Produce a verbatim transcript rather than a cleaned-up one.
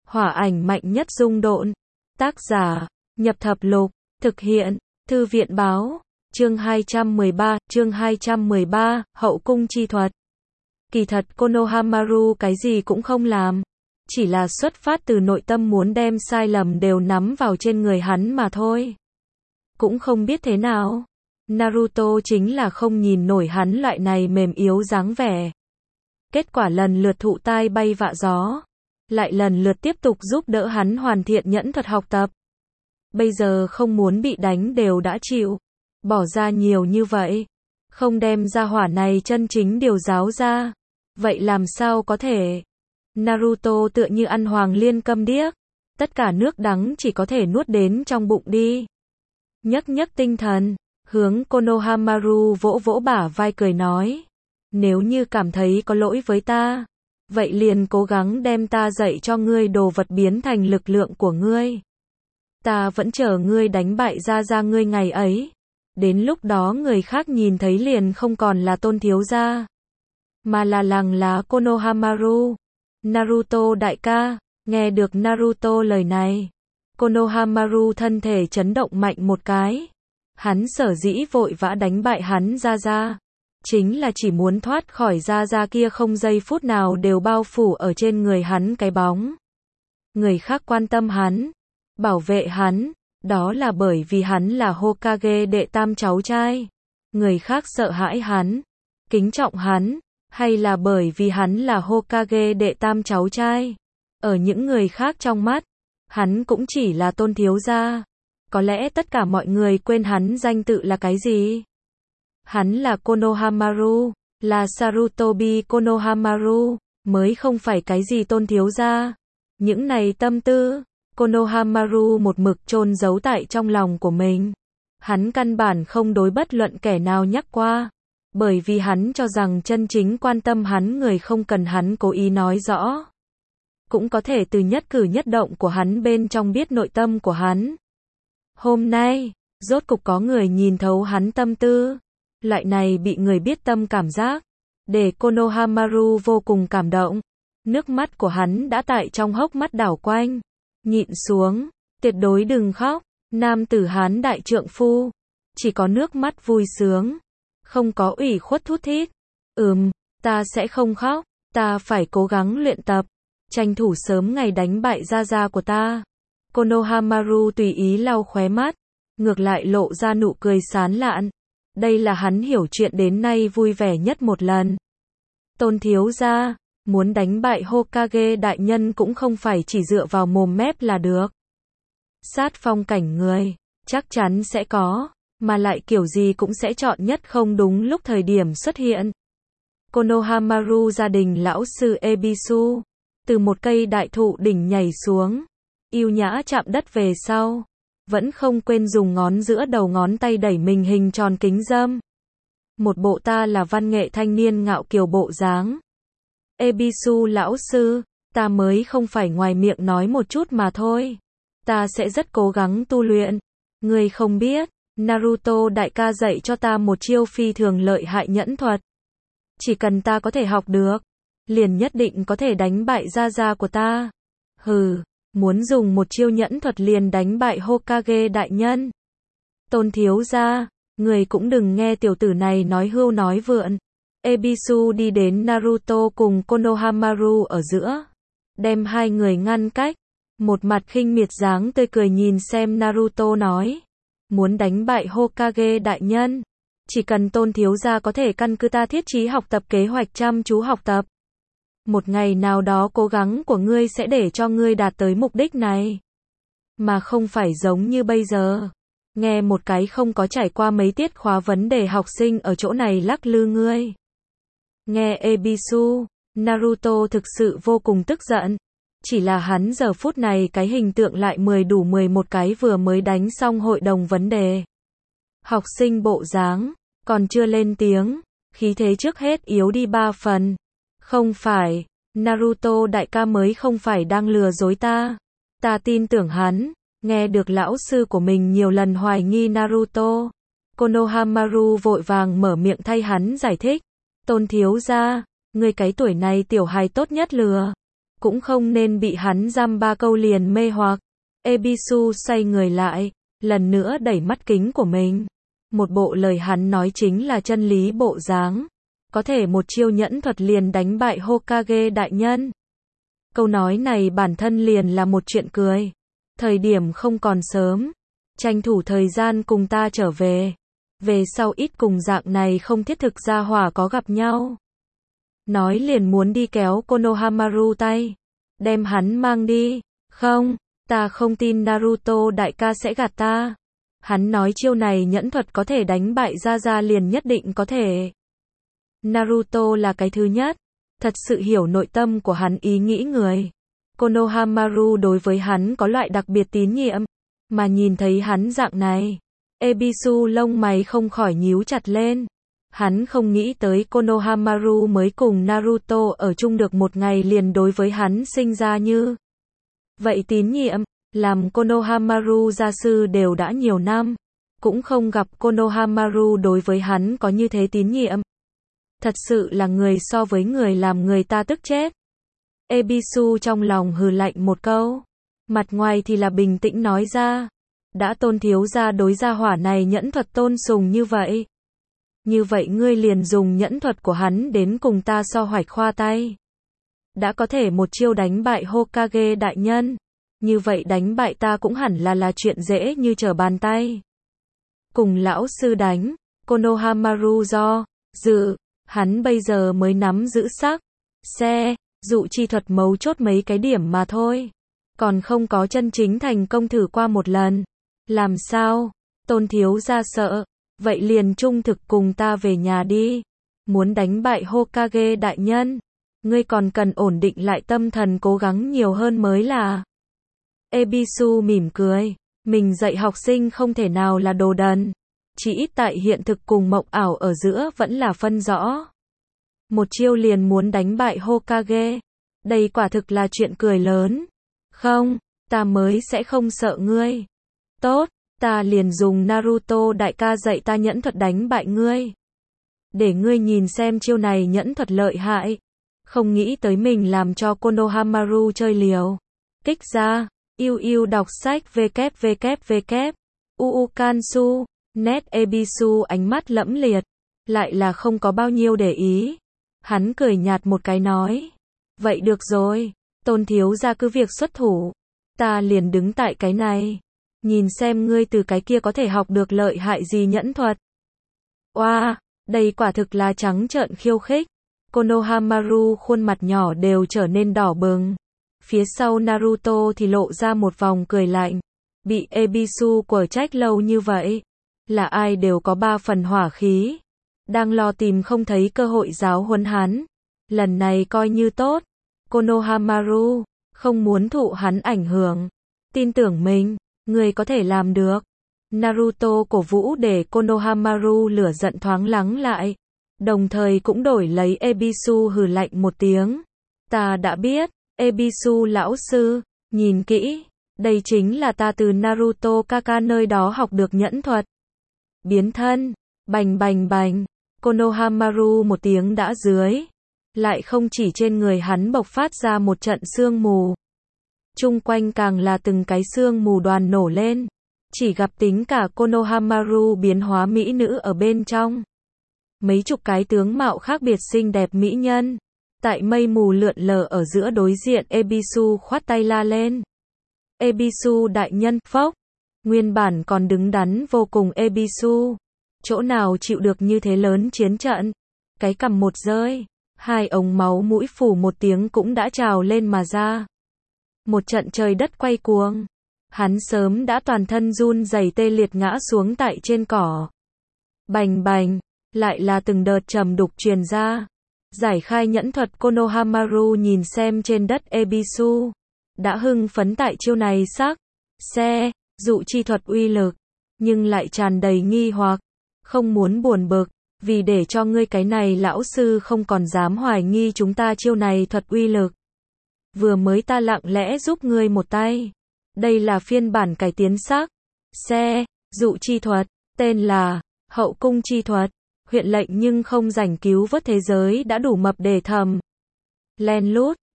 Hỏa ảnh mạnh nhất dung độn. Tác giả, Nhập Thập Lục, thực hiện, Thư viện báo, chương hai trăm mười ba, chương hai trăm mười ba, hậu cung chi thuật. Kỳ thật Konohamaru cái gì cũng không làm, chỉ là xuất phát từ nội tâm muốn đem sai lầm đều nắm vào trên người hắn mà thôi. Cũng không biết thế nào, Naruto chính là không nhìn nổi hắn loại này mềm yếu dáng vẻ. Kết quả lần lượt thụ tai bay vạ gió, lại lần lượt tiếp tục giúp đỡ hắn hoàn thiện nhẫn thuật học tập. Bây giờ không muốn bị đánh đều đã chịu, bỏ ra nhiều như vậy, không đem ra hỏa này chân chính điều giáo ra, vậy làm sao có thể? Naruto tựa như ăn hoàng liên câm điếc, tất cả nước đắng chỉ có thể nuốt đến trong bụng đi. Nhấc nhấc tinh thần, hướng Konohamaru vỗ vỗ bả vai cười nói, nếu như cảm thấy có lỗi với ta, vậy liền cố gắng đem ta dạy cho ngươi đồ vật biến thành lực lượng của ngươi. Ta vẫn chờ ngươi đánh bại ra ra ngươi ngày ấy. Đến lúc đó người khác nhìn thấy liền không còn là Tôn thiếu gia, mà là lằng lá Konohamaru. Naruto đại ca, nghe được Naruto lời này, Konohamaru thân thể chấn động mạnh một cái. Hắn sở dĩ vội vã đánh bại hắn ra ra, chính là chỉ muốn thoát khỏi ra ra kia không giây phút nào đều bao phủ ở trên người hắn cái bóng. Người khác quan tâm hắn, bảo vệ hắn, đó là bởi vì hắn là Hokage đệ tam cháu trai. Người khác sợ hãi hắn, kính trọng hắn, hay là bởi vì hắn là Hokage đệ tam cháu trai. Ở những người khác trong mắt, hắn cũng chỉ là Tôn thiếu gia. Có lẽ tất cả mọi người quên hắn danh tự là cái gì? Hắn là Konohamaru, là Sarutobi Konohamaru, mới không phải cái gì Tôn thiếu gia. Những này tâm tư, Konohamaru một mực chôn giấu tại trong lòng của mình. Hắn căn bản không đối bất luận kẻ nào nhắc qua, bởi vì hắn cho rằng chân chính quan tâm hắn người không cần hắn cố ý nói rõ, cũng có thể từ nhất cử nhất động của hắn bên trong biết nội tâm của hắn. Hôm nay, rốt cục có người nhìn thấu hắn tâm tư. Loại này bị người biết tâm cảm giác, để Konohamaru vô cùng cảm động. Nước mắt của hắn đã tại trong hốc mắt đảo quanh. Nhịn xuống, tuyệt đối đừng khóc. Nam tử Hán đại trượng phu, chỉ có nước mắt vui sướng, không có ủy khuất thút thít. Ừm, ta sẽ không khóc, ta phải cố gắng luyện tập, tranh thủ sớm ngày đánh bại gia gia của ta. Konohamaru tùy ý lau khóe mắt, ngược lại lộ ra nụ cười sán lạn. Đây là hắn hiểu chuyện đến nay vui vẻ nhất một lần. Tôn thiếu gia, muốn đánh bại Hokage đại nhân cũng không phải chỉ dựa vào mồm mép là được. Sát phong cảnh người, chắc chắn sẽ có, mà lại kiểu gì cũng sẽ chọn nhất không đúng lúc thời điểm xuất hiện. Konohamaru gia đình lão sư Ebisu, từ một cây đại thụ đỉnh nhảy xuống, yêu nhã chạm đất về sau, vẫn không quên dùng ngón giữa đầu ngón tay đẩy mình hình tròn kính dâm. Một bộ ta là văn nghệ thanh niên ngạo kiều bộ dáng. Ebisu lão sư, ta mới không phải ngoài miệng nói một chút mà thôi. Ta sẽ rất cố gắng tu luyện. Ngươi không biết, Naruto đại ca dạy cho ta một chiêu phi thường lợi hại nhẫn thuật. Chỉ cần ta có thể học được, liền nhất định có thể đánh bại gia gia của ta. Hừ, muốn dùng một chiêu nhẫn thuật liền đánh bại Hokage đại nhân. Tôn thiếu gia, người cũng đừng nghe tiểu tử này nói hưu nói vượn. Ebisu đi đến Naruto cùng Konohamaru ở giữa, đem hai người ngăn cách, một mặt khinh miệt dáng tươi cười nhìn xem Naruto nói, muốn đánh bại Hokage đại nhân, chỉ cần Tôn thiếu gia có thể căn cứ ta thiết trí học tập kế hoạch chăm chú học tập. Một ngày nào đó cố gắng của ngươi sẽ để cho ngươi đạt tới mục đích này, mà không phải giống như bây giờ. Nghe một cái không có trải qua mấy tiết khóa vấn đề học sinh ở chỗ này lắc lư ngươi. Nghe Ebisu, Naruto thực sự vô cùng tức giận. Chỉ là hắn giờ phút này cái hình tượng lại mười đủ mười một cái vừa mới đánh xong hội đồng vấn đề. Học sinh bộ dáng, còn chưa lên tiếng, khí thế trước hết yếu đi ba phần. Không phải, Naruto đại ca mới không phải đang lừa dối ta. Ta tin tưởng hắn. Nghe được lão sư của mình nhiều lần hoài nghi Naruto, Konohamaru vội vàng mở miệng thay hắn giải thích. Tôn thiếu gia, ngươi cái tuổi này tiểu hài tốt nhất lừa. cũng không nên bị hắn giam ba câu liền mê hoặc. Ebisu xoay người lại, lần nữa đẩy mắt kính của mình. Một bộ lời hắn nói chính là chân lý bộ dáng. Có thể một chiêu nhẫn thuật liền đánh bại Hokage đại nhân. Câu nói này bản thân liền là một chuyện cười. Thời điểm không còn sớm. Tranh thủ thời gian cùng ta trở về. Về sau ít cùng dạng này không thiết thực gia hỏa có gặp nhau. Nói liền muốn đi kéo Konohamaru tay. Đem hắn mang đi. Không, ta không tin Naruto đại ca sẽ gạt ta. Hắn nói chiêu này nhẫn thuật có thể đánh bại Ra Ra liền nhất định có thể. Naruto là cái thứ nhất. Thật sự hiểu nội tâm của hắn ý nghĩ người. Konohamaru đối với hắn có loại đặc biệt tín nhiệm. Mà nhìn thấy hắn dạng này. Ebisu lông mày không khỏi nhíu chặt lên. Hắn không nghĩ tới Konohamaru mới cùng Naruto ở chung được một ngày liền đối với hắn sinh ra như vậy tín nhiệm. Làm Konohamaru gia sư đều đã nhiều năm. Cũng không gặp Konohamaru đối với hắn có như thế tín nhiệm. Thật sự là người so với người làm người ta tức chết. Ebisu trong lòng hừ lạnh một câu. Mặt ngoài thì là bình tĩnh nói ra. Đã Tôn thiếu gia đối gia hỏa này nhẫn thuật tôn sùng như vậy. Như vậy ngươi liền dùng nhẫn thuật của hắn đến cùng ta so hoạch khoa tay. Đã có thể một chiêu đánh bại Hokage đại nhân. Như vậy đánh bại ta cũng hẳn là là chuyện dễ như trở bàn tay. Cùng lão sư đánh. Konohamaru do dự. Hắn bây giờ mới nắm giữ sắc. Xe. Dụ chi thuật mấu chốt mấy cái điểm mà thôi. Còn không có chân chính thành công thử qua một lần. Làm sao? Tôn thiếu gia sợ. Vậy liền trung thực cùng ta về nhà đi. Muốn đánh bại Hokage đại nhân. Ngươi còn cần ổn định lại tâm thần cố gắng nhiều hơn mới là. Ebisu mỉm cười. Mình dạy học sinh không thể nào là đồ đần. Chỉ ít tại hiện thực cùng mộng ảo ở giữa vẫn là phân rõ. Một chiêu liền muốn đánh bại Hokage. Đây quả thực là chuyện cười lớn. Không, ta mới sẽ không sợ ngươi. Tốt, ta liền dùng Naruto đại ca dạy ta nhẫn thuật đánh bại ngươi. Để ngươi nhìn xem chiêu này nhẫn thuật lợi hại. Không nghĩ tới mình làm cho Konohamaru chơi liều. Kích ra, yêu yêu đọc sách www. Uukansu, net Ebisu ánh mắt lẫm liệt. Lại là không có bao nhiêu để ý. Hắn cười nhạt một cái nói. Vậy được rồi, Tôn thiếu gia cứ việc xuất thủ. Ta liền đứng tại cái này. Nhìn xem ngươi từ cái kia có thể học được lợi hại gì nhẫn thuật. Oa, wow, đây quả thực là trắng trợn khiêu khích. Konohamaru khuôn mặt nhỏ đều trở nên đỏ bừng. Phía sau Naruto thì lộ ra một vòng cười lạnh. Bị Ebisu quở trách lâu như vậy. Là ai đều có ba phần hỏa khí. Đang lo tìm không thấy cơ hội giáo huấn hắn. Lần này coi như tốt. Konohamaru, không muốn thụ hắn ảnh hưởng. Tin tưởng mình, người có thể làm được. Naruto cổ vũ để Konohamaru lửa giận thoáng lắng lại. Đồng thời cũng đổi lấy Ebisu hừ lạnh một tiếng. Ta đã biết, Ebisu lão sư, nhìn kỹ. Đây chính là ta từ Naruto Kaka nơi đó học được nhẫn thuật. Biến thân, bành bành bành. Konohamaru một tiếng đã dưới. Lại không chỉ trên người hắn bộc phát ra một trận sương mù. Chung quanh càng là từng cái sương mù đoàn nổ lên. Chỉ gặp tính cả Konohamaru biến hóa mỹ nữ ở bên trong. Mấy chục cái tướng mạo khác biệt xinh đẹp mỹ nhân. Tại mây mù lượn lờ ở giữa đối diện Ebisu khoát tay la lên. Ebisu đại nhân, phốc. Nguyên bản còn đứng đắn vô cùng Ebisu. Chỗ nào chịu được như thế lớn chiến trận. Cái cằm một rơi. Hai ống máu mũi phủ một tiếng cũng đã trào lên mà ra. Một trận trời đất quay cuồng. Hắn sớm đã toàn thân run rẩy tê liệt ngã xuống tại trên cỏ. Bành bành. Lại là từng đợt trầm đục truyền ra. Giải khai nhẫn thuật Konohamaru nhìn xem trên đất Ebisu. Đã hưng phấn tại chiêu này sắc. Xe. Dụ chi thuật uy lực. Nhưng lại tràn đầy nghi hoặc. Không muốn buồn bực. Vì để cho ngươi cái này lão sư không còn dám hoài nghi chúng ta chiêu này thuật uy lực. Vừa mới ta lặng lẽ giúp ngươi một tay. Đây là phiên bản cải tiến sắc. Xe. Dụ chi thuật. Tên là hậu cung chi thuật. Huyện lệnh nhưng không rảnh cứu vớt thế giới đã đủ mập để thầm. Len lút.